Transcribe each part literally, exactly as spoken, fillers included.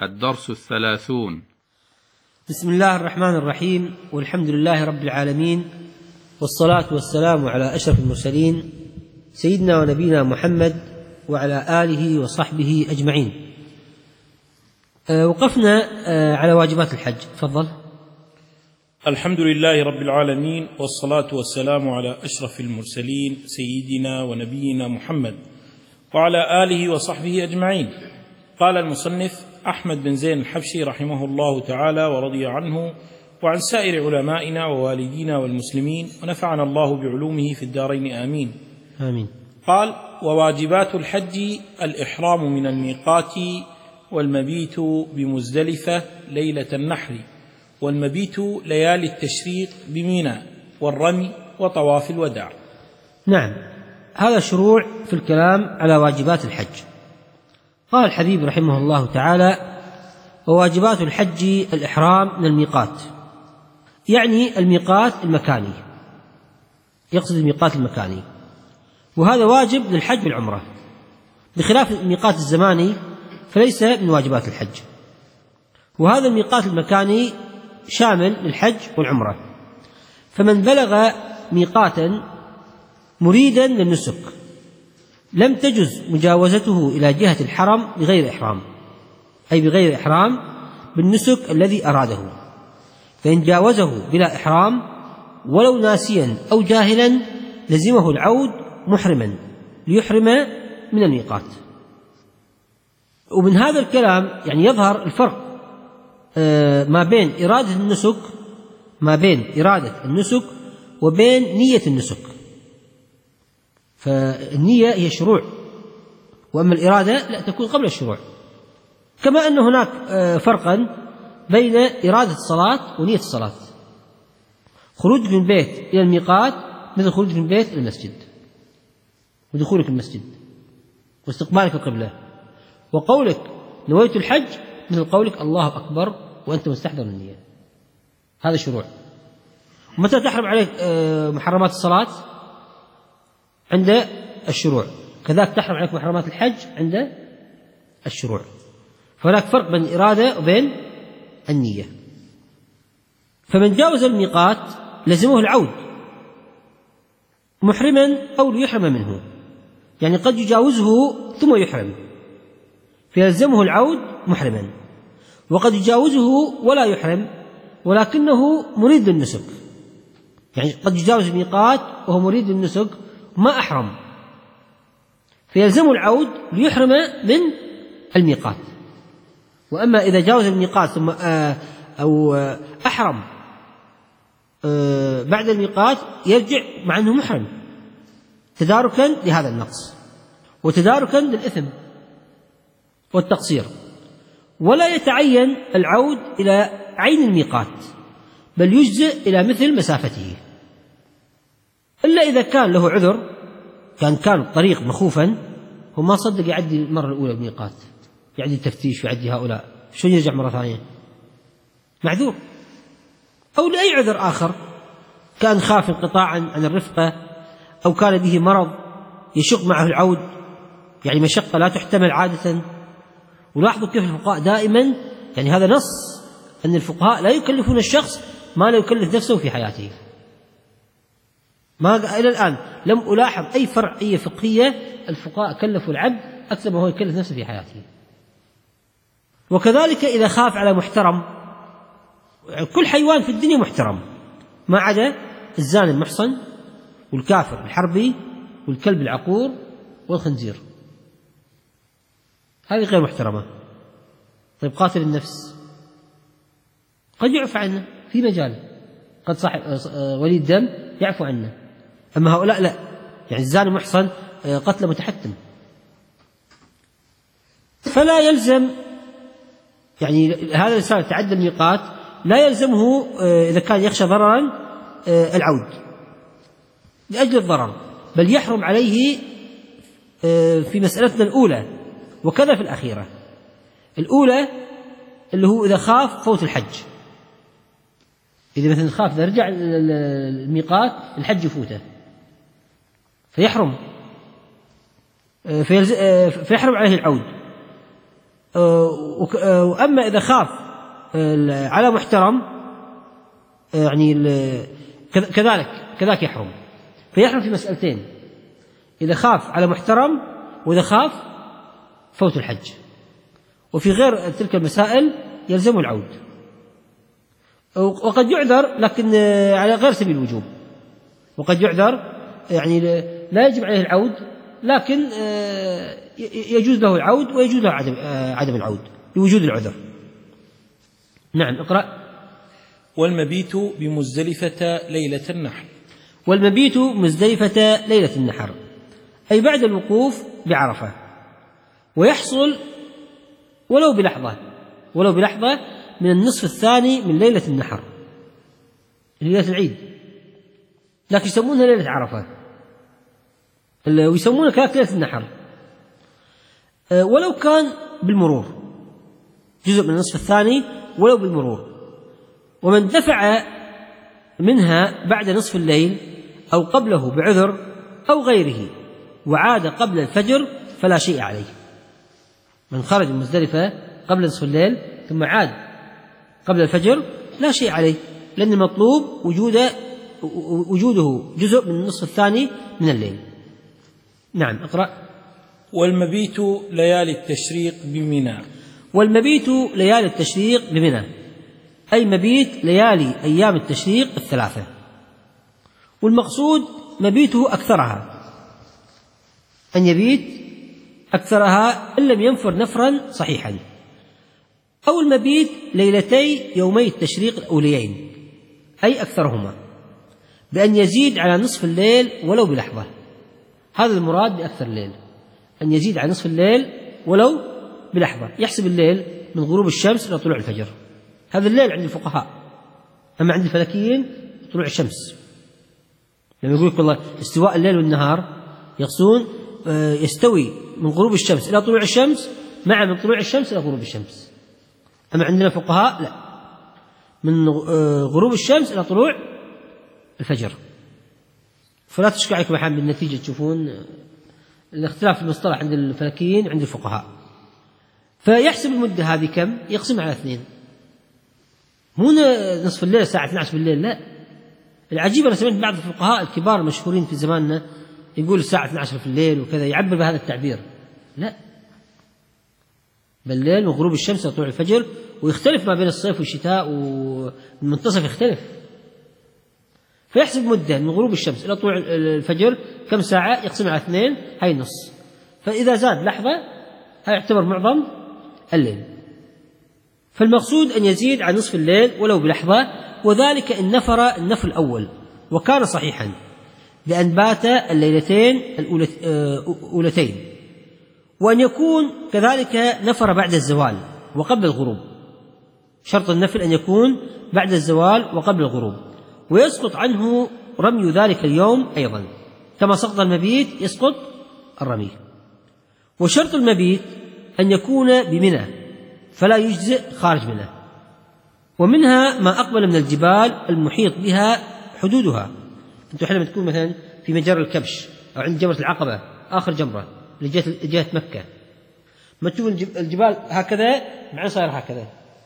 الدرس الثلاثون. بسم الله الرحمن الرحيم، والحمد لله رب العالمين، والصلاة والسلام على أشرف المرسلين سيدنا ونبينا محمد وعلى آله وصحبه أجمعين. أه وقفنا أه على واجبات الحج. تفضل. الحمد لله رب العالمين، والصلاة والسلام على أشرف المرسلين سيدنا ونبينا محمد وعلى آله وصحبه أجمعين. قال المصنف أحمد بن زين الحبشي رحمه الله تعالى ورضي عنه وعن سائر علمائنا ووالدينا والمسلمين، ونفعنا الله بعلومه في الدارين آمين آمين. قال: وواجبات الحج الإحرام من الميقات، والمبيت بمزدلفة ليلة النحر، والمبيت ليالي التشريق بمنى، والرمي وطواف الوداع. نعم، هذا شروع في الكلام على واجبات الحج. قال الحبيب رحمه الله تعالى: وواجبات الحج الإحرام من الميقات، يعني الميقات المكاني، يقصد الميقات المكاني، وهذا واجب للحج والعمرة، بخلاف الميقات الزماني فليس من واجبات الحج. وهذا الميقات المكاني شامل للحج والعمرة، فمن بلغ ميقاتا مريدا للنسك لم تجز مجاوزته إلى جهة الحرم بغير إحرام، أي بغير إحرام بالنسك الذي أراده، فإن جاوزه بلا إحرام ولو ناسيا أو جاهلا لزمه العود محرما ليحرم من الميقات. ومن هذا الكلام يعني يظهر الفرق ما بين إرادة النسك ما بين إرادة النسك وبين نية النسك. فالنية هي شروع، وأما الإرادة لا تكون قبل الشروع. كما أن هناك فرقا بين إرادة الصلاة ونية الصلاة. خروجك من البيت إلى الميقات مثل خروجك من البيت إلى المسجد، ودخولك المسجد واستقبالك القبلة. وقولك نويت الحج مثل قولك الله أكبر وأنت مستحضر النية. هذا شروع. ومتى تحرم عليك محرمات الصلاة؟ عند الشروع. كذلك تحرم عليك محرمات الحج عند الشروع. فهناك فرق بين الإرادة وبين النية. فمن جاوز الميقات لزمه العود محرما أو ليحرم منه، يعني قد يجاوزه ثم يحرم فيلزمه العود محرما، وقد يجاوزه ولا يحرم ولكنه مريد للنسك، يعني قد يجاوز الميقات وهو مريد للنسك ما أحرم فيلزمه العود ليحرم من الميقات. وأما إذا جاوز الميقات ثم أو أحرم بعد الميقات يرجع مع أنه محرم، تداركا لهذا النقص وتداركا للإثم والتقصير. ولا يتعين العود إلى عين الميقات، بل يجزئ إلى مثل مسافته، إلا إذا كان له عذر، كان كان الطريق مخوفا وما صدق يعدي المرة الأولى الميقات، يعدي التفتيش ويعدي هؤلاء، شو يرجع مرة ثانية؟ معذور. أو لأي عذر آخر، كان خاف انقطاعا عن الرفقة، أو كان به مرض يشق معه العود، يعني مشقة لا تحتمل عادة. ولاحظوا كيف الفقهاء دائما، يعني هذا نص أن الفقهاء لا يكلفون الشخص ما لا يكلف نفسه في حياته. ما إلى الآن لم ألاحظ أي فرعية فقهية الفقهاء كلفوا العبد أكثر ما هو يكلف نفسه في حياته. وكذلك إذا خاف على محترم، كل حيوان في الدنيا محترم ما عدا الزاني المحصن والكافر الحربي والكلب العقور والخنزير، هذه غير محترمة. طيب قاتل النفس قد يعفى عنه في مجال، قد صاحب ولي الدم يعفو عنه، أما هؤلاء لا، يعني الزاني المحصن قتل متحتم. فلا يلزم، يعني هذا الإنسان تعدى الميقات لا يلزمه إذا كان يخشى ضررا العود لأجل الضرر، بل يحرم عليه في مسألتنا الأولى وكذا في الأخيرة. الأولى اللي هو إذا خاف فوت الحج، إذا مثلا خاف إذا رجع الميقات الحج يفوته فيحرم فيحرم عليه العود. وأما إذا خاف على محترم يعني كذلك كذلك يحرم، فيحرم في مسألتين: إذا خاف على محترم، وإذا خاف فوت الحج. وفي غير تلك المسائل يلزم العود، وقد يعذر لكن على غير سبيل الوجوب، وقد يعذر يعني لا يجب عليه العود، لكن يجوز له العود ويجوز له عدم عدم العود لوجود العذر. نعم، اقرأ. والمبيت بمزدلفة ليلة النحر. والمبيت مزدلفة ليلة النحر أي بعد الوقوف بعرفة، ويحصل ولو بلحظة ولو بلحظة من النصف الثاني من ليلة النحر، ليلة العيد، لكن يسمونها ليلة عرفة، ويسمونها كذلك ليلة النحر، ولو كان بالمرور، جزء من النصف الثاني ولو بالمرور. ومن دفع منها بعد نصف الليل أو قبله بعذر أو غيره وعاد قبل الفجر فلا شيء عليه. من خرج من مزدلفة قبل نصف الليل ثم عاد قبل الفجر لا شيء عليه، لأن المطلوب وجوده وجوده جزء من النصف الثاني من الليل. نعم، اقرأ. والمبيت ليالي التشريق بمنى. والمبيت ليالي التشريق بمنى أي مبيت ليالي أيام التشريق الثلاثة، والمقصود مبيته أكثرها، أن يبيت أكثرها إن لم ينفر نفرا صحيحا، أو المبيت ليلتي يومي التشريق الأوليين أي أكثرهما، بأن يزيد على نصف الليل ولو بلحظة. هذا المراد بأكثر الليل، أن يزيد على نصف الليل ولو بلحظة. يحسب الليل من غروب الشمس إلى طلوع الفجر، هذا الليل عند الفقهاء. أما عند الفلكيين طلوع الشمس، لما يقول لك والله استواء الليل والنهار يقصون يستوي من غروب الشمس إلى طلوع الشمس مع من طلوع الشمس إلى غروب الشمس. أما عندنا فقهاء لا، من غروب الشمس إلى طلوع الفجر. فلا تشكى عليكم أحيانا بالنتيجة، تشوفون الاختلاف في المصطلح عند الفلكيين عند الفقهاء. فيحسب المدة هذه كم؟ يقسمها على اثنين، مو نصف الليل الساعة اثني عشر بالليل، لا. العجيب أنا سمعت بعض الفقهاء الكبار المشهورين في زماننا يقول الساعة اثني عشر في الليل وكذا، يعبر بهذا التعبير. لا، بالليل وغروب الشمس وطلوع الفجر، ويختلف ما بين الصيف والشتاء، والمنتصف يختلف. فيحسب مدة من غروب الشمس إلى طلوع الفجر كم ساعة، يقسم على اثنين، هاي نص. فإذا زاد لحظة هاي يعتبر معظم الليل. فالمقصود أن يزيد عن نصف الليل ولو بلحظة، وذلك إن نفر النفر الأول وكان صحيحا، بأن بات الليلتين الأولتين، وأن يكون كذلك نفر بعد الزوال وقبل الغروب. شرط النفل أن يكون بعد الزوال وقبل الغروب، ويسقط عنه رمي ذلك اليوم أيضا، كما سقط المبيت يسقط الرمي. وشرط المبيت أن يكون بمنى، فلا يجزئ خارج منه. ومنها ما أقبل من الجبال المحيط بها حدودها. أنتم حينما تكون مثلا في مجرى الكبش أو عند جمرة العقبة آخر جمرة لجهة مكة، ما تشوف الجبال هكذا مع صاير هكذا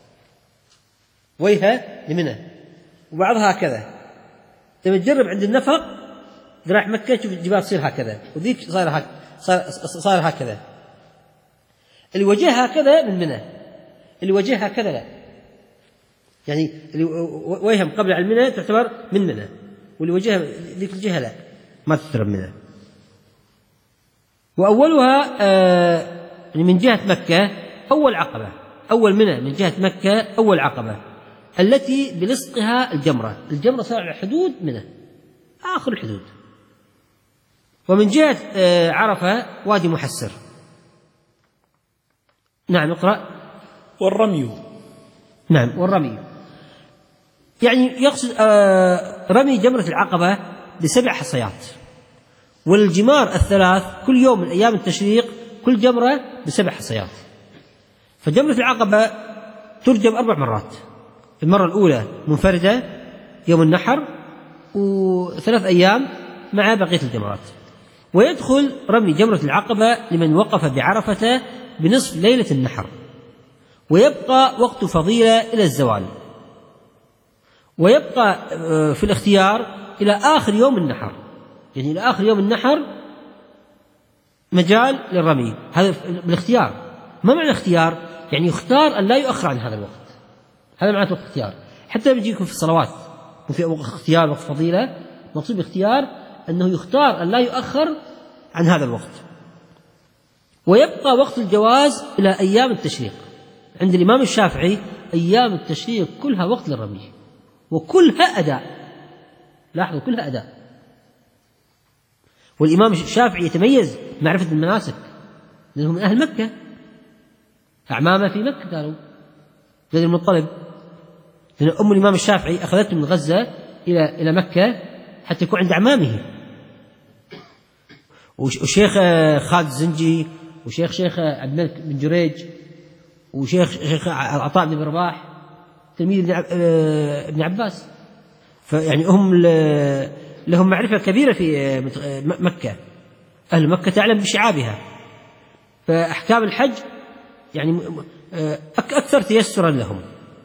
وجهها لمنى، وبعضها هكذا. لما تجرب عند النفق راح مكة تشوف الجبال تصير هكذا، وذيك صاير هكذا، صاير هكذا. اللي وجهها هكذا من منى، اللي وجهها هكذا لا، يعني اللي وجهها مقابل على المنى تعتبر من منى، واللي وجهها ذيك الجهة لا، ما تعتبر منى. وأولها آه من جهة مكة أول عقبة، أول منى من جهة مكة أول عقبة التي بلصقها الجمرة. الجمرة صار على حدود منى آخر الحدود. ومن جهة آه عرفة وادي محسر. نعم، اقرأ. والرمي. نعم، والرمي يعني يقصد آه رمي جمرة العقبة بسبع حصيات، والجمار الثلاث كل يوم من أيام التشريق كل جمرة بسبع حصيات. فجمرة العقبة ترجم أربع مرات، المرة الأولى منفردة يوم النحر، وثلاث أيام مع بقية الجمرات. ويدخل رمي جمرة العقبة لمن وقف بعرفة بنصف ليلة النحر، ويبقى وقت فضيلة إلى الزوال، ويبقى في الاختيار إلى آخر يوم النحر، يعني إلى آخر يوم النحر مجال للرمي، هذا بالاختيار. ما معنى اختيار؟ يعني يختار أن لا يؤخر عن هذا الوقت، هذا معنى وقت اختيار. حتى لما يجيكم في الصلوات وفي وقت اختيار وقت فضيلة، مقصود باختيار أنه يختار أن لا يؤخر عن هذا الوقت. ويبقى وقت الجواز إلى أيام التشريق. عند الإمام الشافعي أيام التشريق كلها وقت للرمي وكلها أداء، لاحظوا كلها أداء. والإمام الشافعي يتميز معرفة المناسك لأنه من أهل مكة، أعمامه في مكة قالوا زيد بن المطلب، لأن أم الإمام الشافعي أخذته من غزة إلى إلى مكة حتى يكون عند أعمامه. وشيخ خالد الزنجي وشيخ شيخ عبد الملك بن جريج وشيخ شيخ عطاء بن رباح تلميذ ابن عباس، فيعني هم لهم معرفة كبيرة في مكة، أهل مكة تعلم بشعابها، فأحكام الحج يعني أكثر تيسرا لهم.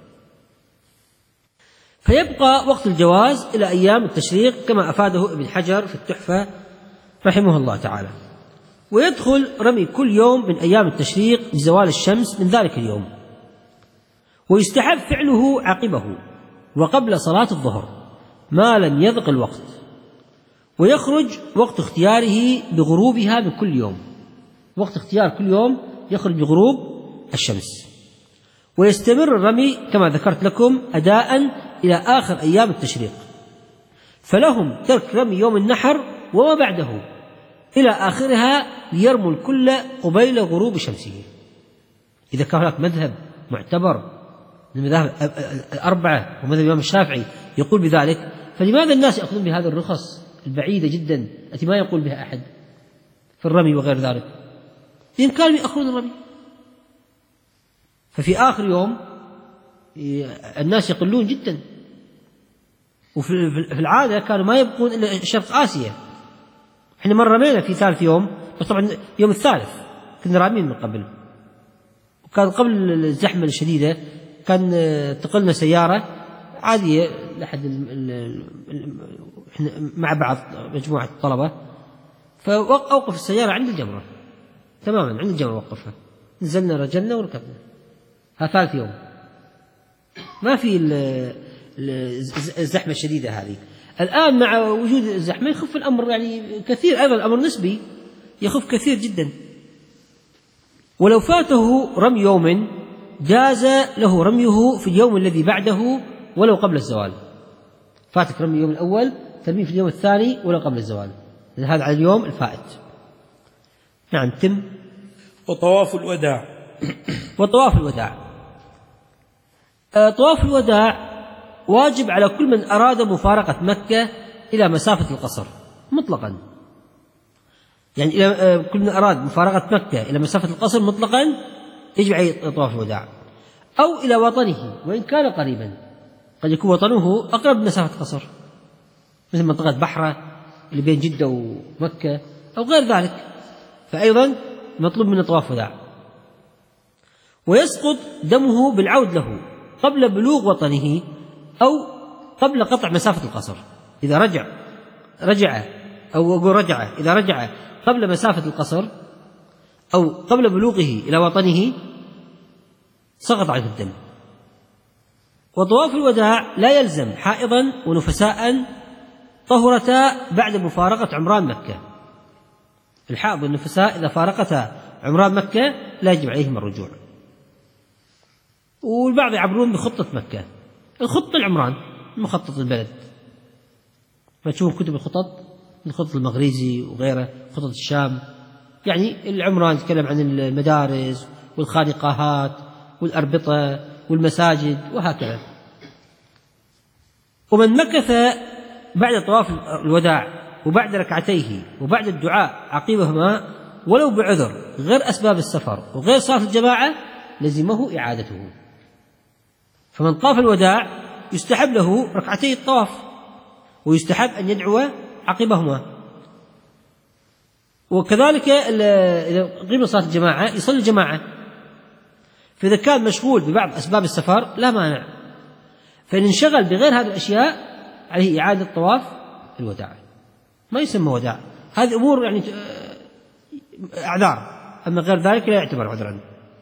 فيبقى وقت الجواز إلى أيام التشريق كما أفاده ابن حجر في التحفة رحمه الله تعالى. ويدخل رمي كل يوم من أيام التشريق بزوال الشمس من ذلك اليوم، ويستحب فعله عقبه وقبل صلاة الظهر ما لم يضق الوقت، ويخرج وقت اختياره بغروبها من كل يوم، وقت اختيار كل يوم يخرج بغروب الشمس. ويستمر الرمي كما ذكرت لكم أداء إلى آخر أيام التشريق، فلهم ترك رمي يوم النحر وما بعده إلى آخرها ليرموا الكل قبيل غروب شمسه. إذا كان هناك مذهب معتبر من المذاهب الأربعة ومذهب الإمام الشافعي يقول بذلك، فلماذا الناس يأخذون بهذه الرخص البعيدة جدا التي ما يقول بها أحد في الرمي وغير ذلك؟ إن كانوا يأخذون الرمي، ففي آخر يوم الناس يقلون جدا، وفي العادة كانوا ما يبقون إلا شرق آسيا. احنا مرة رمينا في ثالث يوم، بس طبعا يوم الثالث كنا رامين من قبل، وكان قبل الزحمة الشديدة كان تقلنا سيارة عادية لحد احنا مع بعض مجموعة طلبة، فأوقف السيارة عند الجمرة تماما، عند الجمرة وقفها، نزلنا رجلنا وركبنا. هذا ثالث يوم، ما في الزحمة الشديدة هذه. الآن مع وجود الزحمة يخف الأمر يعني كثير، أيضا الأمر نسبي يخف كثير جدا. ولو فاته رمي يوم جاز له رميه في اليوم الذي بعده ولو قبل الزوال. فاتك رمي اليوم الأول ترميه في اليوم الثاني ولو قبل الزوال، لأن هذا على اليوم الفائت. نعم تم. وطواف الوداع. وطواف الوداع آه طواف الوداع واجب على كل من أراد مفارقة مكة إلى مسافة القصر مطلقا، يعني إلى آه كل من أراد مفارقة مكة إلى مسافة القصر مطلقا يجب عليه طواف الوداع، أو إلى وطنه وإن كان قريبا، قد يكون وطنه أقرب من مسافة قصر مثل منطقة بحرة اللي بين جدة ومكة أو غير ذلك، فأيضا مطلوب منه طواف وداع. ويسقط دمه بالعود له قبل بلوغ وطنه أو قبل قطع مسافة القصر. إذا رجع رجع أو أقول رجع إذا رجع قبل مسافة القصر أو قبل بلوغه إلى وطنه سقط عنه الدم. وطواف الوداع لا يلزم حائضا ونفساء طهرتا بعد مفارقة عمران مكة. الحائض والنفساء إذا فارقتا عمران مكة لا يجب عليهم الرجوع. والبعض يعبرون بخطة مكة، الخطة العمران مخطط البلد، ما تشوفون كتب الخطط من خطط المغريزي وغيره، خطط الشام، يعني العمران يتكلم عن المدارس والخانقاهات والأربطة والمساجد وهكذا. ومن مكث بعد طواف الوداع وبعد ركعتيه وبعد الدعاء عقيبهما ولو بعذر غير أسباب السفر وغير صلاة الجماعة لزمه إعادته. فمن طاف الوداع يستحب له ركعتي الطواف، ويستحب أن يدعو عقبهما. وكذلك إذا قيم صلاة الجماعة يصلي الجماعة، فإذا كان مشغول ببعض أسباب السفر لا مانع، فإن انشغل بغير هذه الأشياء عليه إعادة طواف الوداع، ما يسمى وداع، هذه أمور يعني أعذار، أما غير ذلك لا يعتبر عذرا.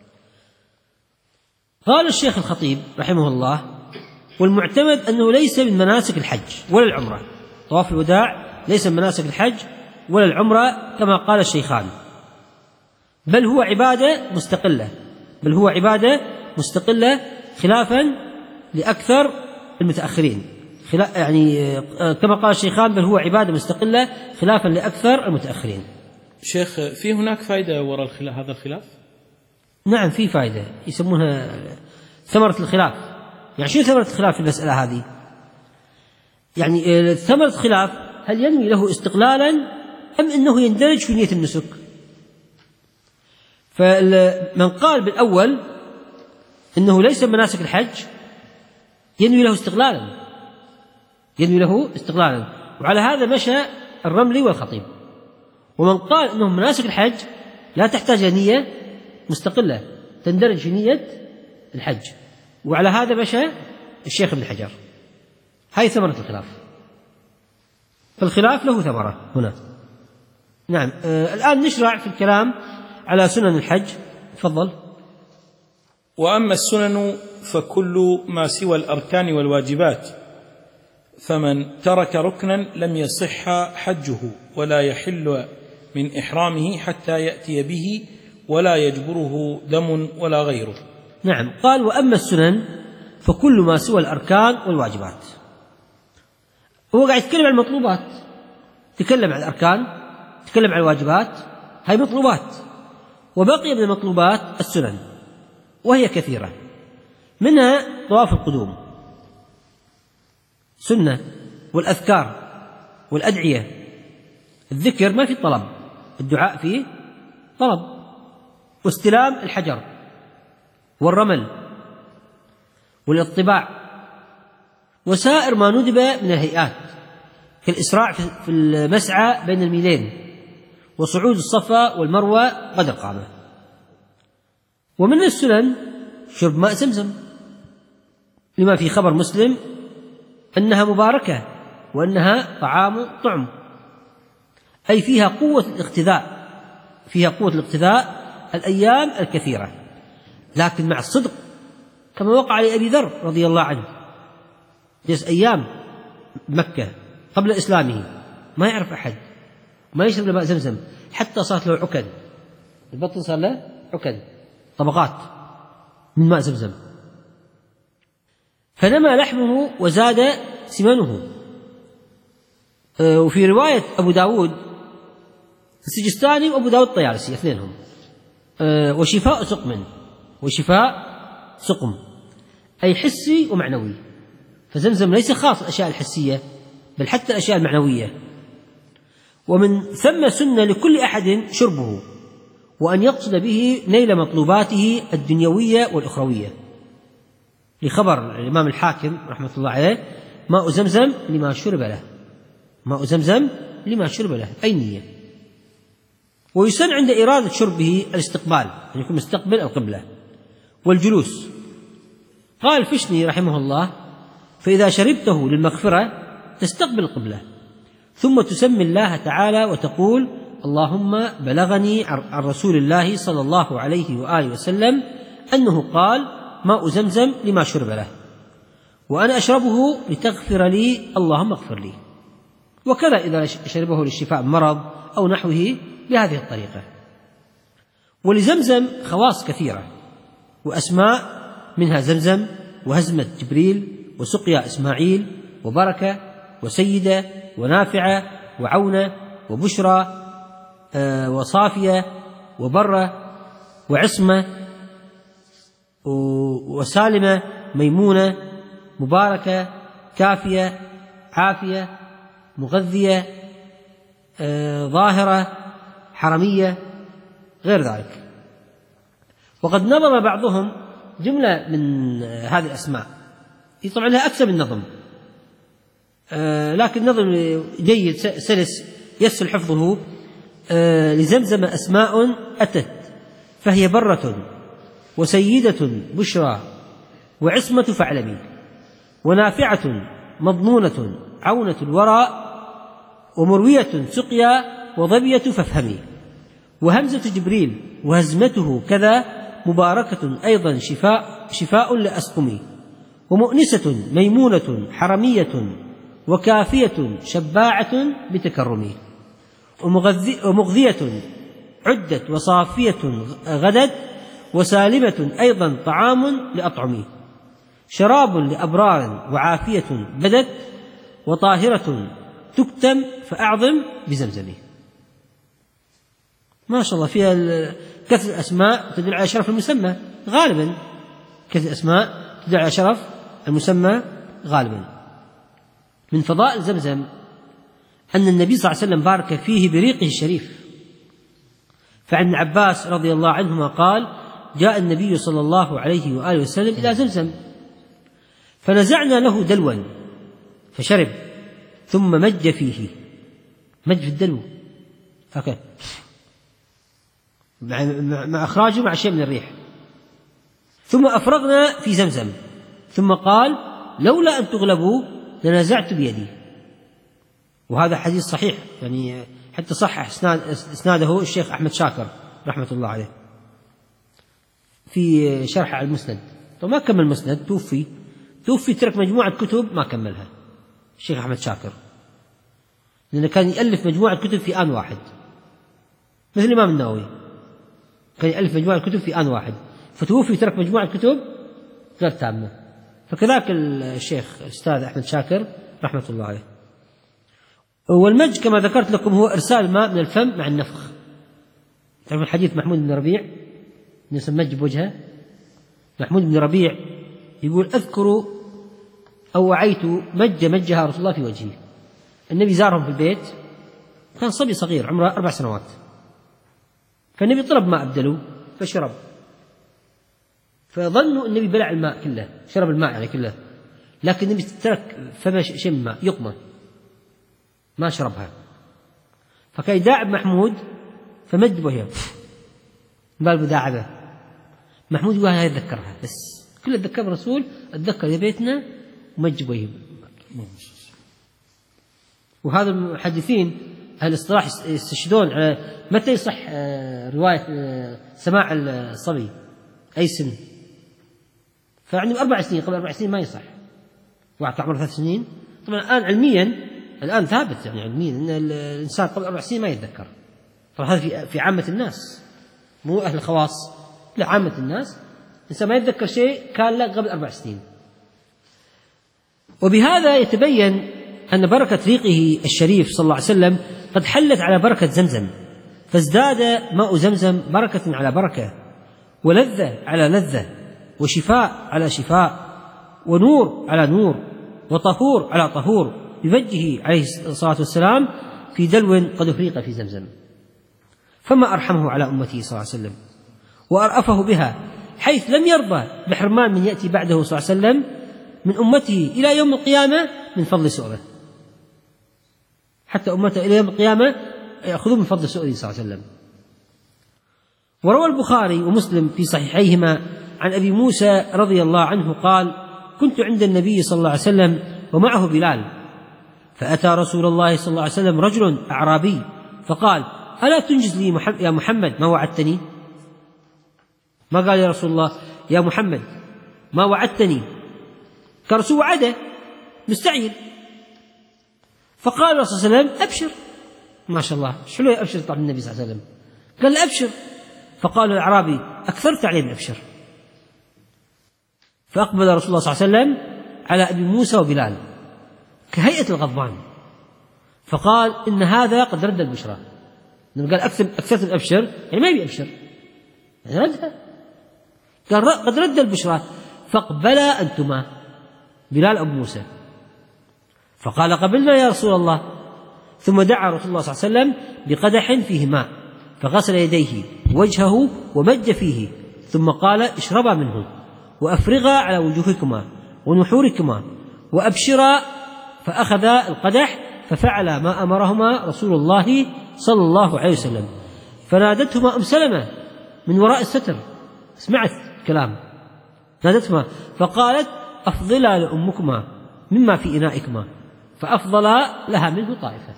قال الشيخ الخطيب رحمه الله: والمعتمد أنه ليس من مناسك الحج ولا العمرة، طواف الوداع ليس من مناسك الحج ولا العمرة كما قال الشيخان، بل هو عبادة مستقلة بل هو عبادة مستقلة خلافا لأكثر المتأخرين، يعني كما قال الشيخان بل هو عبادة مستقلة خلافا لأكثر المتأخرين. شيخ، في هناك فائدة وراء الخلاف هذا الخلاف؟ نعم في فائدة، يسمونها ثمرة الخلاف. يعني شو ثمرة الخلاف في المسألة هذه؟ يعني ثمرة الخلاف هل ينوي له استقلالا أم أنه يندرج في نية النسك؟ فمن قال بالأول أنه ليس من مناسك الحج ينوي له استقلالا ينوي له استقلالا وعلى هذا مشى الرملي والخطيب. ومن قال أنه مناسك الحج لا تحتاج نية مستقلة تندرج في نية الحج، وعلى هذا مشى الشيخ ابن حجر. هاي ثمرة الخلاف، فالخلاف له ثمرة هنا. نعم. آه الآن نشرع في الكلام على سنن الحج. تفضل. وأما السنن فكل ما سوى الأركان والواجبات، فمن ترك ركنا لم يصح حجه ولا يحل من إحرامه حتى يأتي به ولا يجبره دم ولا غيره. نعم. قال: وأما السنن فكل ما سوى الأركان والواجبات. هو قاعد يتكلم عن المطلوبات، تكلم عن الأركان، تكلم عن الواجبات، هاي مطلوبات، وبقي من المطلوبات السنن وهي كثيرة، منها طواف القدوم سنة، والأذكار والأدعية. الذكر ما في طلب، الدعاء فيه طلب، واستلام الحجر والرمل والاطباع وسائر ما ندب من الهيئات كالإسراع في المسعى بين الميلين وصعود الصفا والمروة قدر قامة. ومن السنن شرب ماء زمزم لما في خبر مسلم أنها مباركة وأنها طعام طعم، أي فيها قوة الاقتداء فيها قوة الاقتداء الأيام الكثيرة، لكن مع الصدق كما وقع لأبي ذر رضي الله عنه، جلس أيام مكة قبل إسلامه ما يعرف أحد، ما يشرب ماء زمزم حتى صارت له عكد، البطن صار له عكد، طبقات من ماء زمزم، فنمى لحمه وزاد سمنه. وفي رواية أبو داود السجستاني وأبو داود الطيالسي اثنينهم، وشفاء سقم وشفاء سقم أي حسي ومعنوي، فزمزم ليس خاص الأشياء الحسية بل حتى الأشياء المعنوية. ومن ثم سنة لكل أحد شربه، وأن يقصد به نيل مطلوباته الدنيوية والأخروية، لخبر الإمام الحاكم رحمة الله عليه: ماء زمزم لما شرب له ماء زمزم لما شرب له أي نية. ويسن عند إرادة شربه الاستقبال، أن يكون مستقبل أو قبلة، والجلوس. قال الفشني رحمه الله: فإذا شربته للمغفرة تستقبل القبلة، ثم تسمي الله تعالى وتقول: اللهم بلغني عن رسول الله صلى الله عليه وآله وسلم أنه قال: ماء زمزم لما شرب له، وأنا أشربه لتغفر لي، اللهم اغفر لي. وكذا إذا شربه للشفاء من مرض أو نحوه بهذه الطريقة. ولزمزم خواص كثيرة وأسماء، منها زمزم وهزمة جبريل وسقيا إسماعيل وبركة وسيدة ونافعة وعونة وبشرى وصافية وبرة وعصمة وسالمة ميمونة مباركة كافية عافية مغذية ظاهرة حرمية غير ذلك. وقد نظم بعضهم جملة من هذه الأسماء، طبعا لها أكثر من نظم، لكن نظم جيد سلس يسهل حفظه. لزمزم أسماء أتت، فهي برة وسيدة بشرى وعصمة فاعلمي، ونافعة مضمونة عونة الورى، ومروية سقيا وظبية فافهمي، وهمزة جبريل وهزمته كذا مباركة أيضا شفاء, شفاء لأسقمي، ومؤنسة ميمونة حرمية، وكافية شباعة بتكرمي، ومغذية عدت وصافية غدت، وسالمة أيضا طعام لأطعمي، شراب لأبرار وعافية بدت، وطاهرة تكتم فأعظم بزمزمي. ما شاء الله فيها كثرة الأسماء تدل على شرف المسمى غالبا، كثرة الأسماء تدل على شرف المسمى غالبا. من فضائل زمزم أن النبي صلى الله عليه وسلم بارك فيه بريقه الشريف، فعن ابن عباس رضي الله عنهما قال: جاء النبي صلى الله عليه وآله وسلم إلى زمزم فنزعنا له دلوا فشرب، ثم مج فيه، مج في الدلو هكذا مع إخراجه مع شيء من الريح، ثم أفرغنا في زمزم، ثم قال: لولا أن تغلبوا لنزعت بيدي. وهذا حديث صحيح، يعني حتى صحح إسناده الشيخ أحمد شاكر رحمة الله عليه في شرح على المسند. طب ما كمل المسند، توفي توفي ترك مجموعة كتب ما كملها الشيخ أحمد شاكر، لأنه كان يألف مجموعة كتب في آن واحد، مثل الإمام النووي كان يألف مجموعة كتب في آن واحد، فتوفي ترك مجموعة كتب غير تامة. فكذلك الشيخ الأستاذ أحمد شاكر رحمة الله عليه. والمج كما ذكرت لكم هو إرسال الماء من الفم مع النفخ. تعرفون حديث محمود بن ربيع يسمى مج بوجهه؟ محمود بن ربيع يقول: أذكر أو وعيت مج مجها رسول الله في وجهه. النبي زارهم في البيت، كان صبي صغير عمره أربع سنوات، فالنبي طلب ماء أبدلوا فشرب، فظنوا النبي بلع الماء كله، شرب الماء يعني كله، لكن النبي ترك فما شيء من ماء يقمة ما شربها، فكان يداعب محمود فمد بوجهه بالمداعبة. محمود يقول: هذا يتذكرها بس، كل اتذكر الرسول اتذكر يا بيتنا ومج بوجهه. وهذا المحدثين أهل الاصطلاح يستشهدون على متى يصح رواية سماع الصبي أي سن. فعندهم أربع سنين، قبل أربع سنين ما يصح، واحد عمره ثلاث سنين. طبعا الآن علميا الآن ثابت يعني علميا أن الإنسان قبل أربع سنين ما يتذكر. طبعا هذا في في عامة الناس، مو أهل الخواص، لا عامة الناس الإنسان ما يتذكر شيء كان له قبل أربع سنين. وبهذا يتبين أن بركة ريقه الشريف صلى الله عليه وسلم قد حلت على بركة زمزم، فازداد ماء زمزم بركة على بركة، ولذة على لذة، وشفاء على شفاء، ونور على نور، وطهور على طهور، بفجه عليه الصلاة والسلام في دلو قد أفريق في زمزم. فما أرحمه على أمته صلى الله عليه وسلم وأرأفه بها، حيث لم يرضى بحرمان من يأتي بعده صلى الله عليه وسلم من أمته إلى يوم القيامة من فضل سؤله، حتى أمته إلى يوم القيامة يأخذون من فضل سؤله صلى الله عليه وسلم. وروى البخاري ومسلم في صحيحيهما عن أبي موسى رضي الله عنه قال: كنت عند النبي صلى الله عليه وسلم ومعه بلال، فأتى رسول الله صلى الله عليه وسلم رجل أعرابي فقال: ألا تنجز لي محمد يا محمد ما وعدتني؟ ما قال يا رسول الله يا محمد ما وعدتني، كرسول وعده مستعجل. فقال الرسول صلى الله عليه وسلم: أبشر. ما شاء الله شلو أبشر طبعا النبي صلى الله عليه وسلم قال له أبشر. فقال الأعرابي: أكثرت عليه بالأبشر. فأقبل رسول الله صلى الله عليه وسلم على أبي موسى وبلال كهيئة الغضبان، فقال: إن هذا قد رد البشرى. قال أكثر أكثرت الأبشر يعني ما يبي أبشر، يعني ردها، قال قد رد البشرى، فاقبلا أنتما بلال أبو موسى. فقال: قبلنا يا رسول الله. ثم دعا رسول الله صلى الله عليه وسلم بقدح فيه ماء، فغسل يديه وجهه ومج فيه، ثم قال: اشربا منه وأفرغا على وجوهكما ونحوركما وأبشرا. فأخذ القدح ففعل ما أمرهما رسول الله صلى الله عليه وسلم. فنادتهما أم سلمة من وراء الستر، سمعت الكلام، نادتهما فقالت أفضلا لأمكما مما في إنائكما، فأفضل لها منه طائفة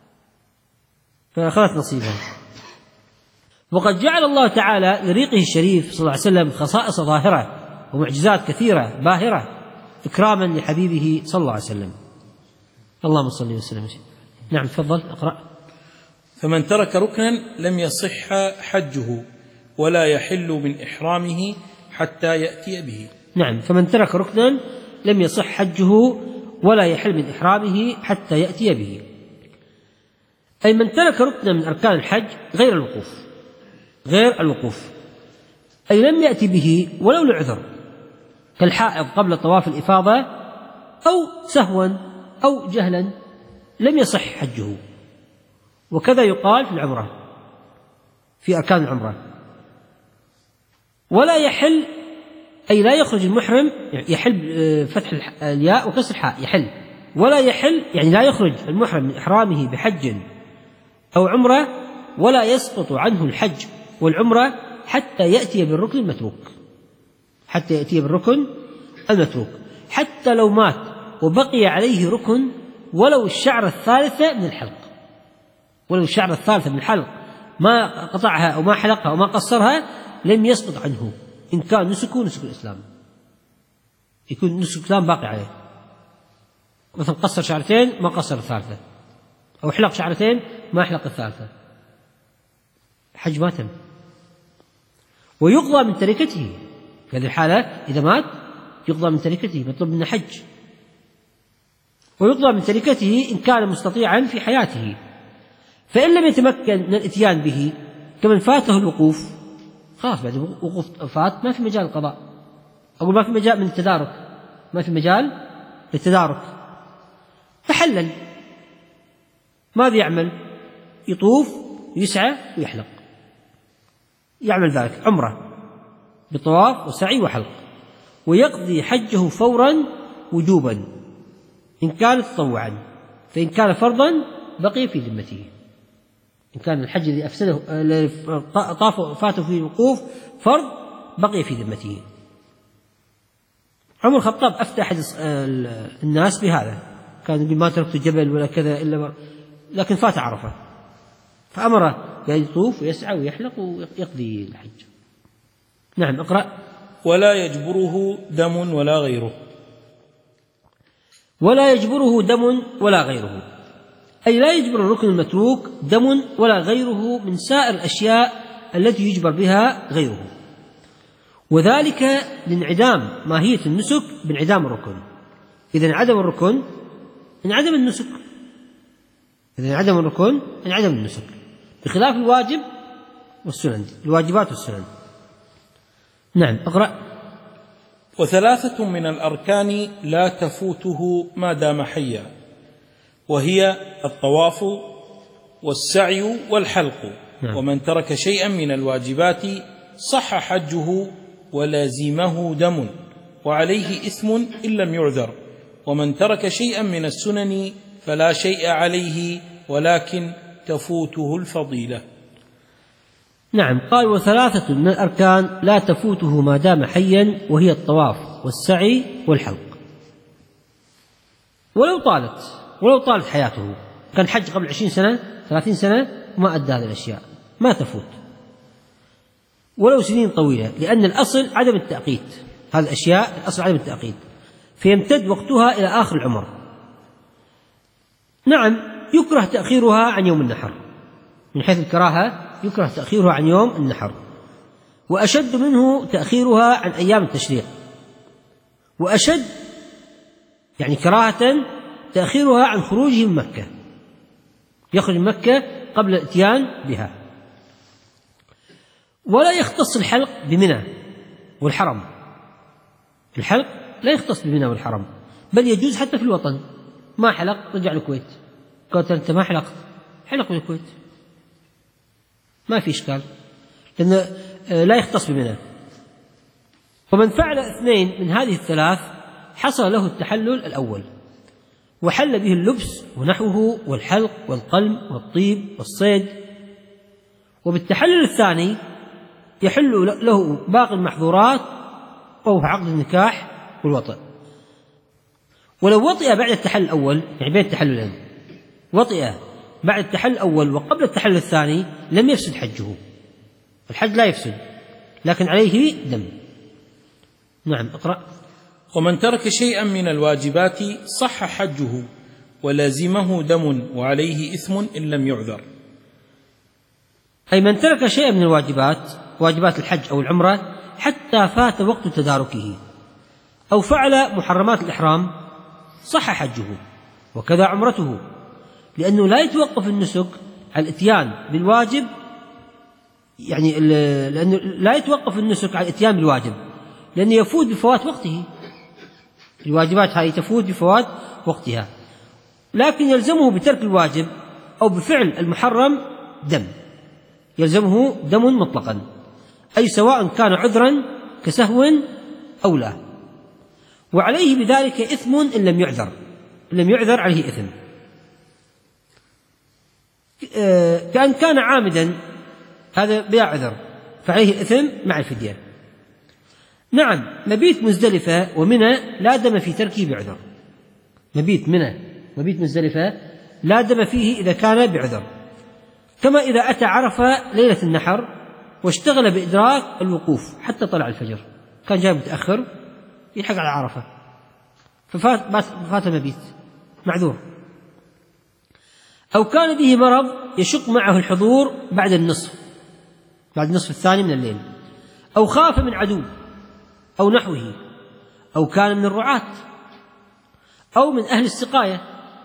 فأخذت نصيبها. وقد جعل الله تعالى لريقه الشريف صلى الله عليه وسلم خصائص ظاهرة ومعجزات كثيرة باهرة إكراما لحبيبه صلى الله عليه وسلم. اللهم صل وسلم. نعم تفضل اقرأ. فمن ترك ركنا لم يصح حجه ولا يحل من إحرامه حتى يأتي به. نعم، فمن ترك ركنا لم يصح حجه ولا يحل من إحرامه حتى يأتي به، أي من ترك ركنا من أركان الحج غير الوقوف غير الوقوف أي لم يأتي به ولو لعذر كالحائض قبل طواف الإفاضة أو سهوا أو جهلا لم يصح حجه. وكذا يقال في العمرة في أركان العمرة. ولا يحل أي لا يخرج المحرم، يحل فتح الياء وكسر الحاء يحل، ولا يحل يعني لا يخرج المحرم من إحرامه بحج أو عمرة ولا يسقط عنه الحج والعمرة حتى يأتي بالركن المتروك حتى يأتي بالركن المتروك حتى لو مات وبقي عليه ركن ولو الشعر الثالثة من الحلق ولو الشعر الثالثة من الحلق ما قطعها أو ما حلقها أو ما قصرها لم يسقط عنه، إن كان نسكه نسك الإسلام، يكون نسك الإسلام باقي عليه. مثلا قصر شعرتين ما قصر الثالثة، أو حلق شعرتين ما حلق الثالثة، الحج ما تم. ويقضى من تركته في هذه الحالة، إذا مات يقضى من تركته، مطلوب منه حج. ويقضى من تركته إن كان مستطيعا في حياته، فإن لم يتمكن من الإتيان به كمن فاته الوقوف خلاص بعد وقوف فات ما في مجال القضاء، أقول ما في مجال من التدارك، ما في مجال للتدارك، فحلل. ماذا يعمل؟ يطوف ويسعى ويحلق، يعمل ذلك عمرة بطواف وسعي وحلق، ويقضي حجه فورا وجوبا إن كان تطوعا، فإن كان فرضا بقي في ذمته. إن كان الحج الذي أفسده الذي طاف فاته فيه الوقوف فرض بقي في ذمته. عمر الخطاب أفتى أحد الناس بهذا، كان يقول ما تركت جبل ولا كذا إلا بر... لكن فات عرفة، فأمره بأن يطوف ويسعى ويحلق ويقضي الحج. نعم اقرأ. ولا يجبره دم ولا غيره. ولا يجبره دم ولا غيره، أي لا يجبر الركن المتروك دم ولا غيره من سائر الأشياء التي يجبر بها غيره، وذلك لانعدام ماهية النسك بانعدام الركن. إذا انعدم الركن انعدم النسك، إذا انعدم الركن انعدم النسك، بخلاف الواجب والسنن، الواجبات والسنن. نعم اقرأ. وثلاثة من الأركان لا تفوته ما دام حيا، وهي الطواف والسعي والحلق. نعم. ومن ترك شيئا من الواجبات صح حجه ولازمه دم وعليه إثم إن لم يعذر، ومن ترك شيئا من السنن فلا شيء عليه ولكن تفوته الفضيلة. نعم، قال وثلاثة من الأركان لا تفوته ما دام حيا، وهي الطواف والسعي والحلق. ولو طالت ولو طالت حياته، كان حج قبل عشرين سنة ثلاثين سنة وما أدى هذه الأشياء ما تفوت، ولو سنين طويلة، لأن الأصل عدم التأقيت، هذه الأشياء الأصل عدم التأقيت، فيمتد وقتها إلى آخر العمر. نعم يكره تأخيرها عن يوم النحر، من حيث الكراهة يكره تأخيرها عن يوم النحر، وأشد منه تأخيرها عن أيام التشريق، وأشد يعني كراهة تأخيرها عن خروجه من مكة، يخرج من مكة قبل الاتيان بها. ولا يختص الحلق بمنى والحرم، الحلق لا يختص بمنى والحرم، بل يجوز حتى في الوطن، ما حلق رجع الكويت، قلت أنت ما حلقت حلق بالكويت ما في إشكال، لأن لا يختص بمنى. ومن فعل اثنين من هذه الثلاث حصل له التحلل الأول، وحل به اللبس ونحوه والحلق والقلم والطيب والصيد. وبالتحلل الثاني يحل له باقي المحظورات وهو في عقد النكاح والوطئ. ولو وطئ بعد التحلل الأول، يعني بين التحللين، وطئ بعد التحلل الأول وقبل التحلل الثاني لم يفسد حجه، الحج لا يفسد لكن عليه دم. نعم اقرأ. ومن ترك شيئا من الواجبات صح حجه ولازمه دم وعليه إثم إن لم يعذر. أي من ترك شيئا من الواجبات، واجبات الحج أو العمرة، حتى فات وقت تداركه، أو فعل محرمات الإحرام، صح حجه وكذا عمرته، لأنه لا يتوقف النسك على الإتيان بالواجب، يعني لأنه لا يتوقف النسك على الإتيان بالواجب، لأنه يفوت بفوات وقته، الواجبات هذه تفوت بفوات وقتها، لكن يلزمه بترك الواجب أو بفعل المحرم دم، يلزمه دم مطلقا، أي سواء كان عذرا كسهو أو لا، وعليه بذلك إثم إن لم يعذر، إن لم يعذر عليه إثم، كأن كان عامدا هذا بلا عذر فعليه الإثم مع الفدية. نعم مبيت مزدلفة ومنى لا دم في تركه بعذر، مبيت منى مبيت مزدلفة لا دم فيه إذا كان بعذر، كما إذا أتى عرفة ليلة النحر واشتغل بإدراك الوقوف حتى طلع الفجر، كان جاي متأخر يلحق على عرفة ففات فات مبيت معذور، أو كان به مرض يشق معه الحضور بعد النصف بعد النصف الثاني من الليل، أو خاف من عدو أو نحوه، أو كان من الرعاة أو من أهل السقاية،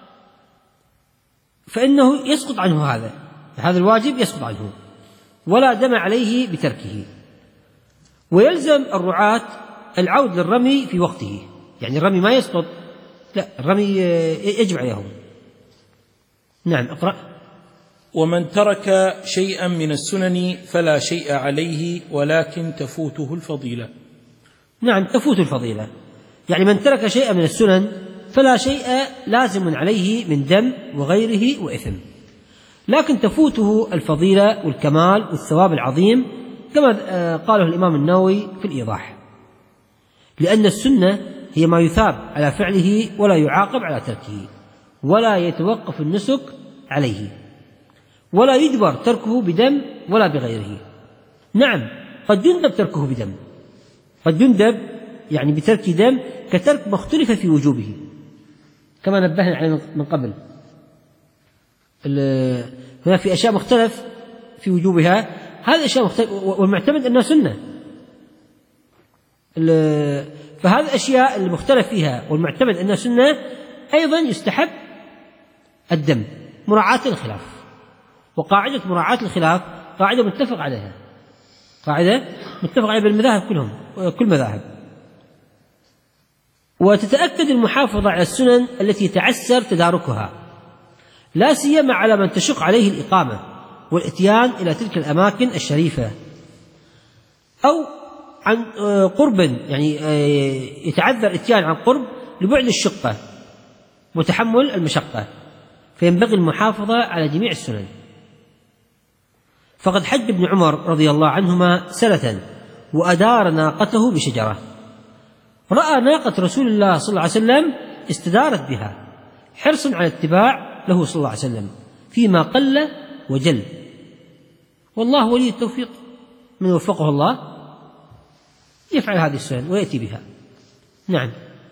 فإنه يسقط عنه هذا هذا الواجب يسقط عنه ولا دم عليه بتركه. ويلزم الرعاة العود للرمي في وقته، يعني الرمي ما يسقط، لا الرمي يجب عليهم. نعم اقرأ. ومن ترك شيئا من السنن فلا شيء عليه ولكن تفوته الفضيلة. نعم تفوت الفضيلة، يعني من ترك شيئا من السنن فلا شيء لازم عليه من دم وغيره وإثم، لكن تفوته الفضيلة والكمال والثواب العظيم، كما قاله الإمام النووي في الإيضاح، لأن السنة هي ما يثاب على فعله ولا يعاقب على تركه، ولا يتوقف النسك عليه، ولا يجبر تركه بدم ولا بغيره. نعم قد يندب تركه بدم، قد يندب يعني بترك دم كترك ما اختلف في وجوبه، كما نبهنا عليه من قبل، هنا في أشياء مختلف في وجوبها، هذه أشياء مختلف والمعتمد أنها سنة، فهذه الأشياء المختلف فيها والمعتمد أنها سنة أيضا يستحب الدم مراعاة الخلاف. وقاعدة مراعاة الخلاف قاعدة متفق عليها، قاعدة متفق عليها بالمذاهب كلهم كل مذاهب. وتتأكد المحافظة على السنن التي تعسر تداركها، لا سيما على من تشق عليه الإقامة والإتيان إلى تلك الأماكن الشريفة، أو عن قرب يعني يتعذر إتيان عن قرب لبعد الشقة وتحمل المشقة، فينبغي المحافظة على جميع السنن. فقد حج ابن عمر رضي الله عنهما سنة وأدار ناقته بشجرة، رأى ناقة رسول الله صلى الله عليه وسلم استدارت بها حرصا على اتباع له صلى الله عليه وسلم فيما قل وجل، والله ولي التوفيق، من وفقه الله يفعل هذه السنن ويأتي بها. نعم.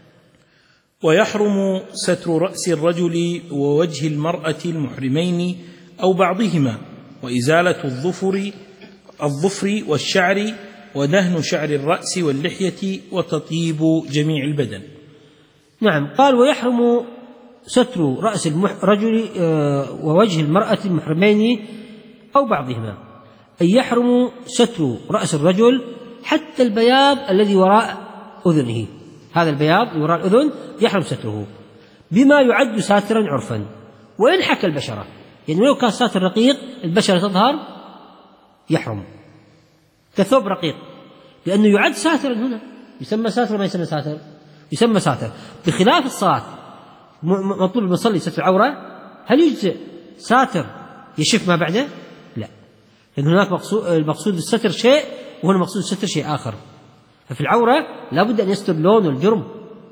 ويحرم ستر رأس الرجل ووجه المرأة المحرمين أو بعضهما، وإزالة الظفر الظفر والشعر، ودهن شعر الرأس واللحية، وتطيب جميع البدن. نعم قال ويحرم ستر رأس الرجل ووجه المرأة المحرمين أو بعضهما، أي يحرم ستر رأس الرجل حتى البياض الذي وراء أذنه، هذا البياض وراء الأذن يحرم ستره بما يعد ساترا عرفا، وإن حكى البشرة، يعني لو كان ساتر رقيق البشرة تظهر يحرم كثوب رقيق، لأنه يعد ساترا، هنا يسمى ساتر ما يسمى ساتر، يسمى ساتر. بخلاف الصلاة مطلوب المصلي ستر العورة، هل يجزئ ساتر يشف ما بعده؟ لا، لأن هناك مقصود المقصود بالستر شيء وهنا مقصود الستر شيء آخر، ففي العورة لا بد أن يستر اللون والجرم،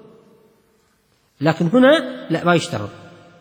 لكن هنا لا، ما يشترط.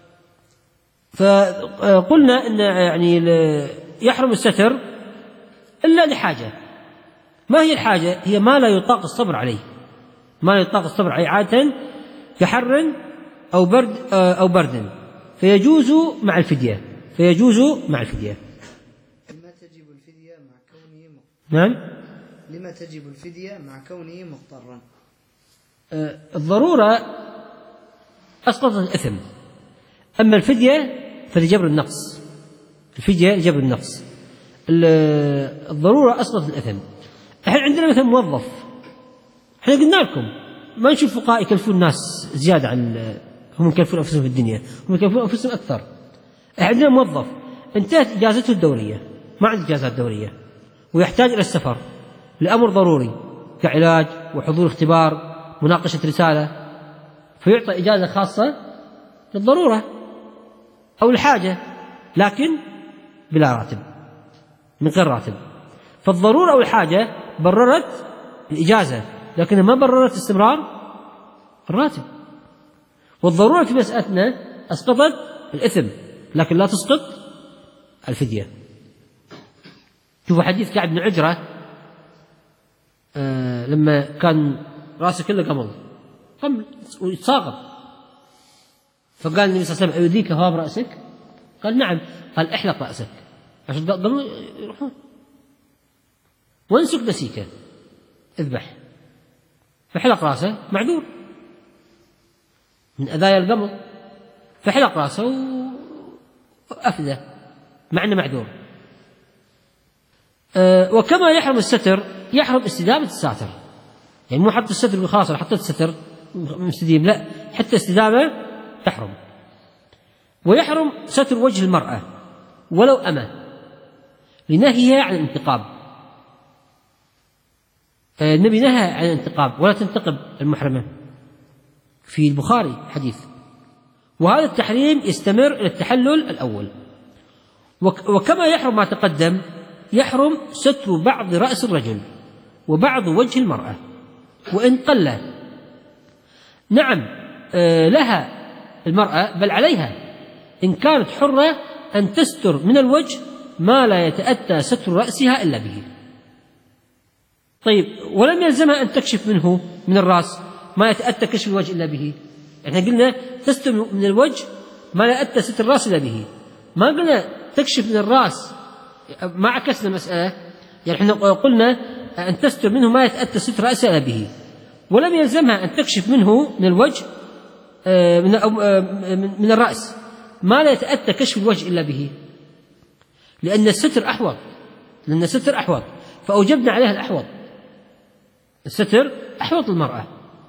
فقلنا أن يعني يحرم الستر إلا لحاجة. ما هي الحاجة؟ هي ما لا يطاق الصبر عليه، ما لا يطاق الصبر عليه عادة، كحر أو برد أو برد، فيجوز مع الفدية، فيجوز مع الفدية. لما تجب الفدية مع كونه مضطرا؟ نعم. لما تجب الفدية مع كونه مضطرا؟ الضرورة أسقطت الإثم، أما الفدية فلجبر النقص، الفدية لجبر النقص، الضرورة أسقطت الإثم. احنا عندنا مثلا موظف، احنا قلنا لكم ما نشوف فقهاء يكلفون الناس زيادة عن هم يكلفون أنفسهم في الدنيا، هم يكلفون أنفسهم أكثر. احنا عندنا موظف انتهت إجازته الدورية، ما عنده إجازات دورية، ويحتاج إلى السفر لأمر ضروري كعلاج وحضور اختبار، مناقشة رسالة، فيعطى إجازة خاصة للضرورة أو الحاجة، لكن بلا راتب، من غير راتب. فالضرورة أو الحاجة بررت الإجازة، لكنها ما بررت استمرار الراتب. والضرورة في مسألتنا أسقطت الإثم، لكن لا تسقط الفدية. شوفوا حديث كعب بن عجرة آه لما كان راسه كله قمل قمل ويتساقط، فقال النبي صلى الله عليه وسلم: أيذيك هوام رأسك؟ قال: نعم. قال: احلق رأسك، عشان قالوا يروحون، وانسك نسيكه، اذبح. فحلق راسه معذور من أذايا القمل، فحلق راسه وأفدى مع أنه معذور. أه وكما يحرم الستر يحرم استدامة الساتر، يعني مو حط الستر خلاص حطيت الستر مستديم، لا، حتى استدامة تحرم. ويحرم ستر وجه المرأة ولو أمة لنهيها عن الانتقاب. أه النبي نهى عن الانتقاب، ولا تنتقب المحرمة، في البخاري حديث. وهذا التحريم يستمر إلى التحلل الأول. وكما يحرم ما تقدم يحرم ستر بعض رأس الرجل وبعض وجه المرأة وإن قل. نعم لها المرأة بل عليها إن كانت حرة أن تستر من الوجه ما لا يتأتى ستر رأسها إلا به. طيب، ولم يلزمها أن تكشف منه من الرأس ما يتأتى كشف الوجه إلا به. احنا قلنا تستر من الوجه ما لا يتأتى ستر الرأس إلا به، ما قلنا تكشف من الرأس، ما عكسنا المسألة. يعني احنا قلنا أن تستر منه ما يتأتى ستر رأسها إلا به، ولم يلزمها أن تكشف منه من الوجه من الرأس ما لا يتأتى كشف الوجه إلا به، لأن الستر أحوط، لأن الستر أحوط، فأوجبنا عليها الأحوط. الستر أحوط المرأة،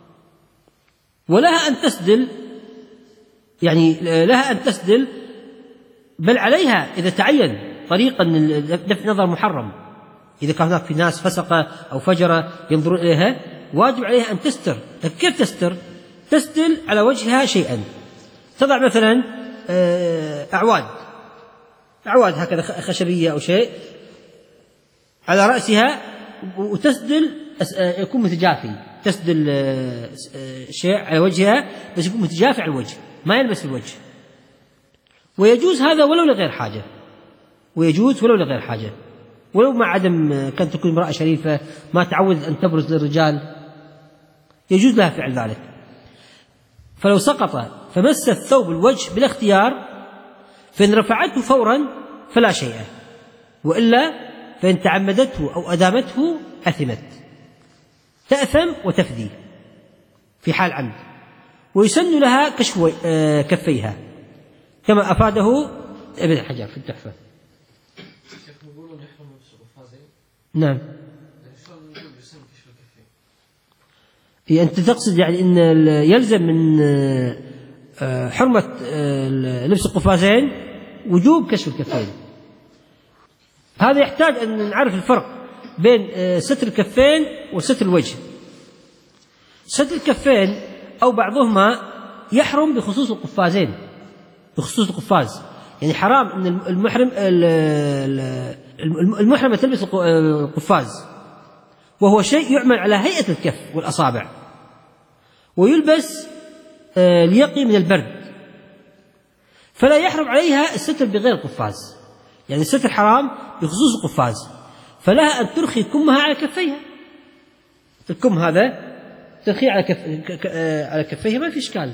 ولها أن تسدل، يعني لها أن تسدل بل عليها إذا تعين طريقا دفع نظر محرم، إذا كان هناك في ناس فسقة أو فجرة ينظرون إليها واجب عليها أن تستر. كيف تستر؟ تسدل على وجهها شيئا، تضع مثلا أعواد أعواد هكذا خشبية أو شيء على رأسها، وتسدل يكون متجافي، تسدل شيء على وجهها بس يكون متجافي على الوجه ما يلمس الوجه. ويجوز هذا ولو لغير حاجة، ويجوز ولو لغير حاجة، ولو مع عدم كانت تكون امرأة شريفة ما تعود أن تبرز للرجال يجوز لها فعل ذلك. فلو سقط فمس الثوب الوجه بلا اختيار فإن رفعته فورا فلا شيء، وإلا فإن تعمدته أو أدامته أثمت، تأثم وتفدي في حال عمد. ويسن لها كشف كفيها كما أفاده ابن حجر في التحفة. نعم. أنت تقصد يعني أن يلزم من حرمة لبس القفازين وجوب كشف الكفين. هذا يحتاج أن نعرف الفرق بين ستر الكفين وستر الوجه. ستر الكفين أو بعضهما يحرم بخصوص القفازين، بخصوص القفاز، يعني حرام أن المحرم المحرمة تلبس القفاز، وهو شيء يعمل على هيئة الكف والأصابع، ويلبس ليقي من البرد، فلا يحرم عليها الستر بغير القفاز، يعني الستر حرام بخصوص القفاز، فلها أن ترخي كمها على كفيها. الكم هذا ترخيه على كف على كفيها ما في إشكال،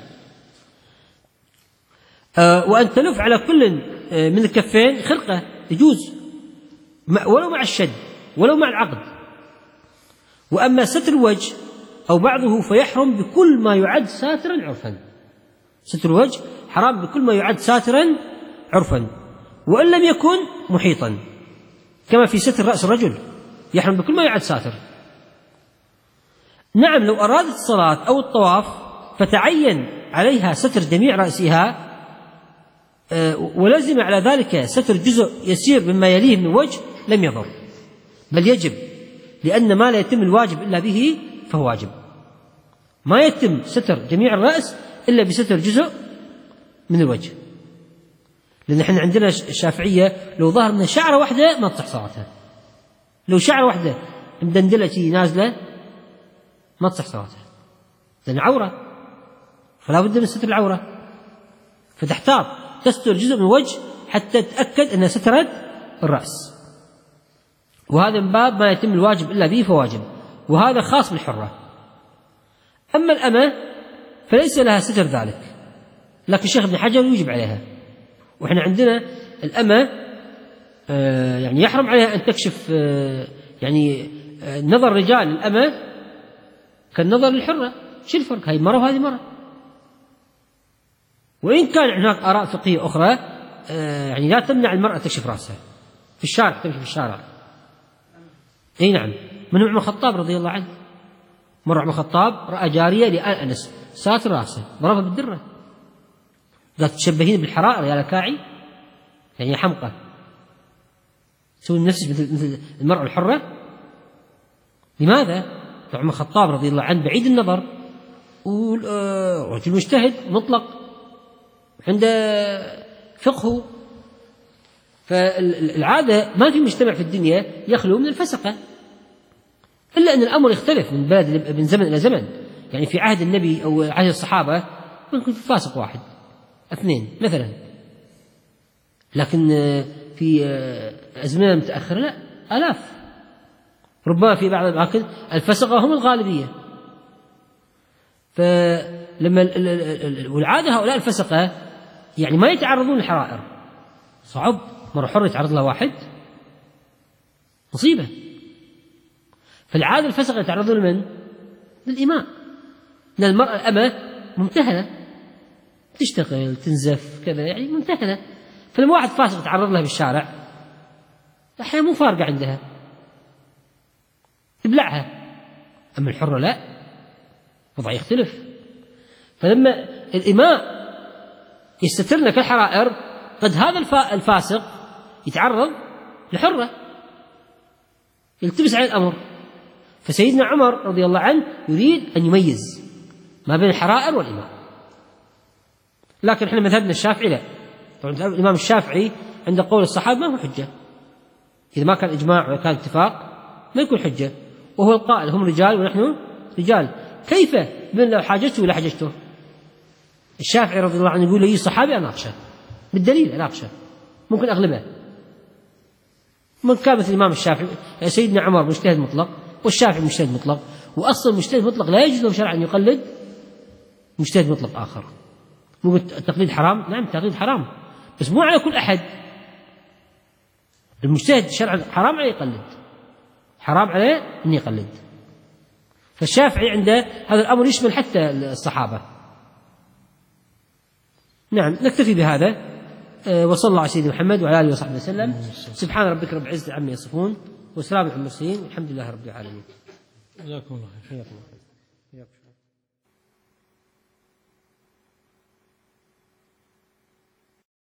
وأن تلف على كل من الكفين خرقة يجوز ولو مع الشد ولو مع العقد. وأما ستر الوجه أو بعضه فيحرم بكل ما يعد ساترا عرفا. ستر الوجه حرام بكل ما يعد ساترا عرفا وإن لم يكن محيطا، كما في ستر رأس الرجل يحرم بكل ما يعد ساتر. نعم، لو أرادت الصلاة أو الطواف فتعين عليها ستر جميع رأسها ولزم على ذلك ستر جزء يسير مما يليه من الوجه لم يضر، بل يجب، لأن ما لا يتم الواجب إلا به فهو واجب. ما يتم ستر جميع الرأس إلا بستر جزء من الوجه، لأن احنا عندنا الشافعية لو ظهر من شعرة واحدة ما تصح صلاتها، لو شعرة واحدة مدندلة نازلة ما تصح صلاتها، لأن عورة، فلا بد من ستر العورة، فتحتاط تستر جزء من الوجه حتى تتأكد أنها سترت الرأس، وهذا من باب ما يتم الواجب إلا به فواجب، وهذا خاص بالحرة. أما الأمة فليس لها ستر ذلك، لكن الشيخ ابن حجر يجب عليها. وإحنا عندنا الأمة آه يعني يحرم عليها أن تكشف آه يعني آه نظر رجال الأمة كالنظر للحرة، شو الفرق؟ هذه مرة وهذه مرة. وإن كان هناك آراء فقهية أخرى آه يعني لا تمنع المرأة تكشف رأسها في الشارع، تمشي في الشارع. أي نعم، من عمر الخطاب رضي الله عنه، مر عمر الخطاب رأى جارية لآل أنس ساتر رأسه ضربها بالدرة، قالت تشبهين بالحرائر يا لكاعي، يعني حمقى، تسوي نفسك مثل المرأة الحرة. لماذا؟ عمر الخطاب رضي الله عنه بعيد النظر ورجل مجتهد مطلق عند فقهه، فالعادة ما في مجتمع في الدنيا يخلو من الفسقة، إلا أن الأمر يختلف من بلد من زمن إلى زمن. يعني في عهد النبي أو عهد الصحابة ممكن في فاسق واحد اثنين مثلا، لكن في أزمنة متأخرة لا، آلاف، ربما في بعض الأماكن الفسقة هم الغالبية. فلما والعادة هؤلاء الفسقة يعني ما يتعرضون للحرائر، صعب مرة حر يتعرض لها واحد مصيبة. فالعادة الفسقة يتعرضون لمن؟ للإماء، لأن المرأة الأمة ممتهنة تشتغل تنزف كذا، يعني ممتهنة، فلما واحد فاسق يتعرض لها بالشارع أحيانا مو فارقة عندها تبلعها. أما الحرة لا، وضع يختلف. فلما الإماء يستترن كالحرائر قد هذا الفاسق يتعرض لحرة يلتبس عليه الأمر. فسيدنا عمر رضي الله عنه يريد أن يميز ما بين الحرائر والإماء، لكن احنا مذهبنا الشافعي لا. طبعا الإمام الشافعي عند قول الصحابة ما هو حجة، إذا ما كان إجماع ولا كان اتفاق ما يكون حجة، وهو القائل هم رجال ونحن رجال، كيف من لو حاجته ولا حاجته؟ الشافعي رضي الله عنه يقول لي صحابي أناقشه بالدليل، أناقشه ممكن أغلبه. من كان مثل الإمام الشافعي سيدنا عمر مجتهد مطلق والشافعي مجتهد مطلق، وأصلا مجتهد مطلق لا يجوز له شرعا أن يقلد مجتهد مطلق آخر. مو التقليد حرام؟ نعم التقليد حرام، بس مو على كل أحد. المجتهد شرعا حرام عليه يقلد، حرام عليه أن يقلد. فالشافعي عنده هذا الأمر يشمل حتى الصحابة. نعم، نكتفي بهذا، وصلى الله على سيدنا محمد وعلى آله وصحبه وسلم. سبحان ربك رب العزة عما يصفون وسلام على المرسلين والحمد لله رب العالمين. جزاكم الله خير.